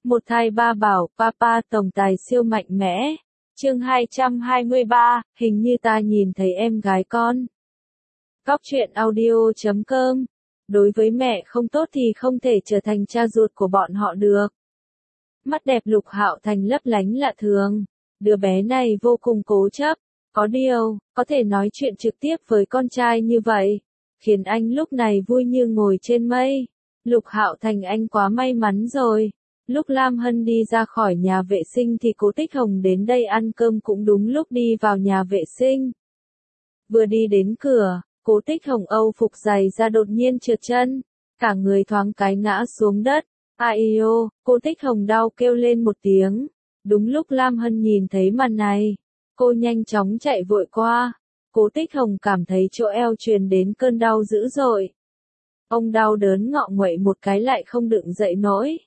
Một thai ba bảo, papa tổng tài siêu mạnh mẽ. Chương 223, hình như ta nhìn thấy em gái con. Góc truyện audio.com. Đối với mẹ không tốt thì không thể trở thành cha ruột của bọn họ được. Mắt đẹp Lục Hạo Thành lấp lánh lạ thường. Đứa bé này vô cùng cố chấp. Có điều, có thể nói chuyện trực tiếp với con trai như vậy, khiến anh lúc này vui như ngồi trên mây. Lục Hạo Thành anh quá may mắn rồi. Lúc Lam Hân đi ra khỏi nhà vệ sinh thì Cố Tích Hồng đến đây ăn cơm cũng đúng lúc đi vào nhà vệ sinh. Vừa đi đến cửa, Cố Tích Hồng âu phục giày ra đột nhiên trượt chân, cả người thoáng cái ngã xuống đất. Ai ô, Cố Tích Hồng đau kêu lên một tiếng. Đúng lúc Lam Hân nhìn thấy màn này, cô nhanh chóng chạy vội qua. Cố Tích Hồng cảm thấy chỗ eo truyền đến cơn đau dữ dội. Ông đau đớn ngọ nguậy một cái lại không đựng dậy nổi.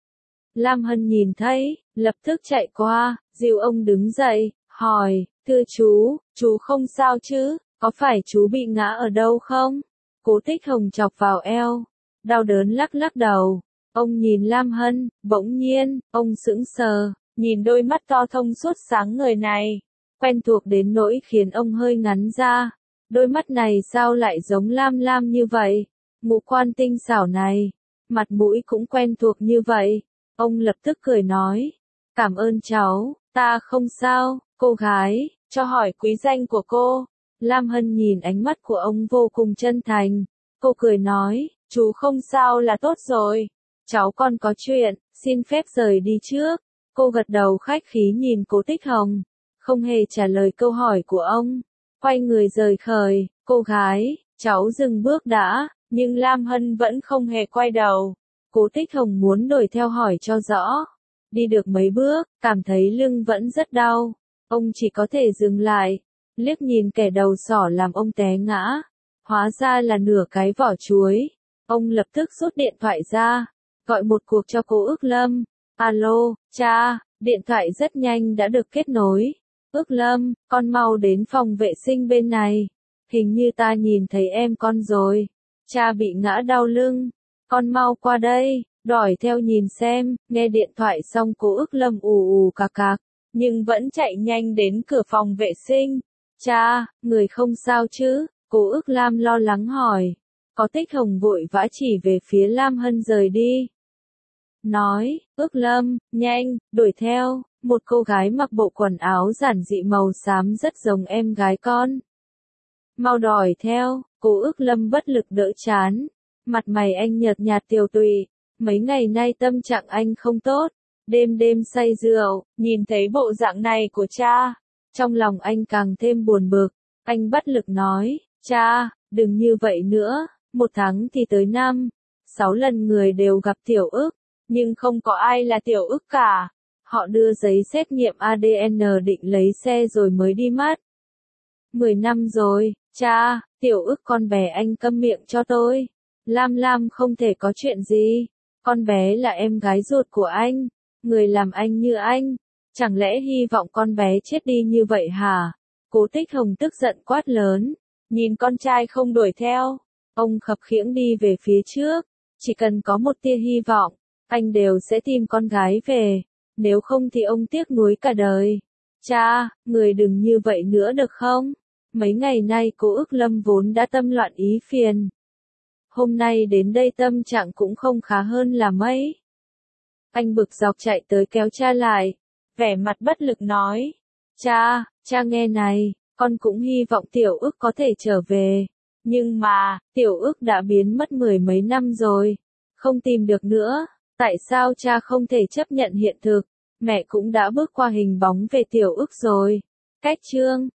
Lam Hân nhìn thấy, lập tức chạy qua, dìu ông đứng dậy, hỏi, thưa chú không sao chứ, có phải chú bị ngã ở đâu không? Cố Tích Hồng chọc vào eo, đau đớn lắc lắc đầu. Ông nhìn Lam Hân, bỗng nhiên, ông sững sờ, nhìn đôi mắt to thông suốt sáng ngời này, quen thuộc đến nỗi khiến ông hơi ngắn ra. Đôi mắt này sao lại giống Lam Lam như vậy? Ngũ quan tinh xảo này, mặt mũi cũng quen thuộc như vậy. Ông lập tức cười nói, cảm ơn cháu, ta không sao, cô gái, cho hỏi quý danh của cô. Lam Hân nhìn ánh mắt của ông vô cùng chân thành, cô cười nói, chú không sao là tốt rồi, cháu còn có chuyện, xin phép rời đi trước. Cô gật đầu khách khí nhìn Cố Tích Hồng, không hề trả lời câu hỏi của ông, quay người rời khỏi. Cô gái, cháu dừng bước đã, nhưng Lam Hân vẫn không hề quay đầu. Cố Tích Hồng muốn đuổi theo hỏi cho rõ. Đi được mấy bước, cảm thấy lưng vẫn rất đau. Ông chỉ có thể dừng lại, liếc nhìn kẻ đầu sỏ làm ông té ngã. Hóa ra là nửa cái vỏ chuối. Ông lập tức rút điện thoại ra, gọi một cuộc cho cô Ước Lâm. Alo, cha, điện thoại rất nhanh đã được kết nối. Ước Lâm, con mau đến phòng vệ sinh bên này. Hình như ta nhìn thấy em con rồi. Cha bị ngã đau lưng. Con mau qua đây, đòi theo nhìn xem. Nghe điện thoại xong cô Ước Lâm ù cạc cạc, nhưng vẫn chạy nhanh đến cửa phòng vệ sinh. Cha, người không sao chứ? Cô Ước Lam lo lắng hỏi. Có Tích Hồng vội vã chỉ về phía Lam Hân rời đi. Nói, Ước Lâm, nhanh, đuổi theo. Một cô gái mặc bộ quần áo giản dị màu xám rất giống em gái con. Mau đòi theo. Cô Ước Lâm bất lực đỡ chán. Mặt mày anh nhợt nhạt tiều tụy, mấy ngày nay tâm trạng anh không tốt, đêm đêm say rượu, nhìn thấy bộ dạng này của cha, trong lòng anh càng thêm buồn bực. Anh bất lực nói, cha, đừng như vậy nữa, một tháng thì tới 5-6 lần người đều gặp Tiểu Ức, nhưng không có ai là Tiểu Ức cả. Họ đưa giấy xét nghiệm ADN định lấy xe rồi mới đi mất. 10 năm rồi, cha, Tiểu Ức con bé anh câm miệng cho tôi. Lam Lam không thể có chuyện gì, con bé là em gái ruột của anh, người làm anh như anh, chẳng lẽ hy vọng con bé chết đi như vậy hả? Cố Tích Hồng tức giận quát lớn, nhìn con trai không đuổi theo, ông khập khiễng đi về phía trước, chỉ cần có một tia hy vọng, anh đều sẽ tìm con gái về, nếu không thì ông tiếc nuối cả đời. Cha, người đừng như vậy nữa được không? Mấy ngày nay cô Ước Lâm vốn đã tâm loạn ý phiền. Hôm nay đến đây tâm trạng cũng không khá hơn là mấy. Anh bực dọc chạy tới kéo cha lại, vẻ mặt bất lực nói, cha nghe này, con cũng hy vọng Tiểu Ức có thể trở về, nhưng mà, Tiểu Ức đã biến mất 10 mấy năm rồi, không tìm được nữa, tại sao cha không thể chấp nhận hiện thực, mẹ cũng đã bước qua hình bóng về Tiểu Ức rồi. Cách chương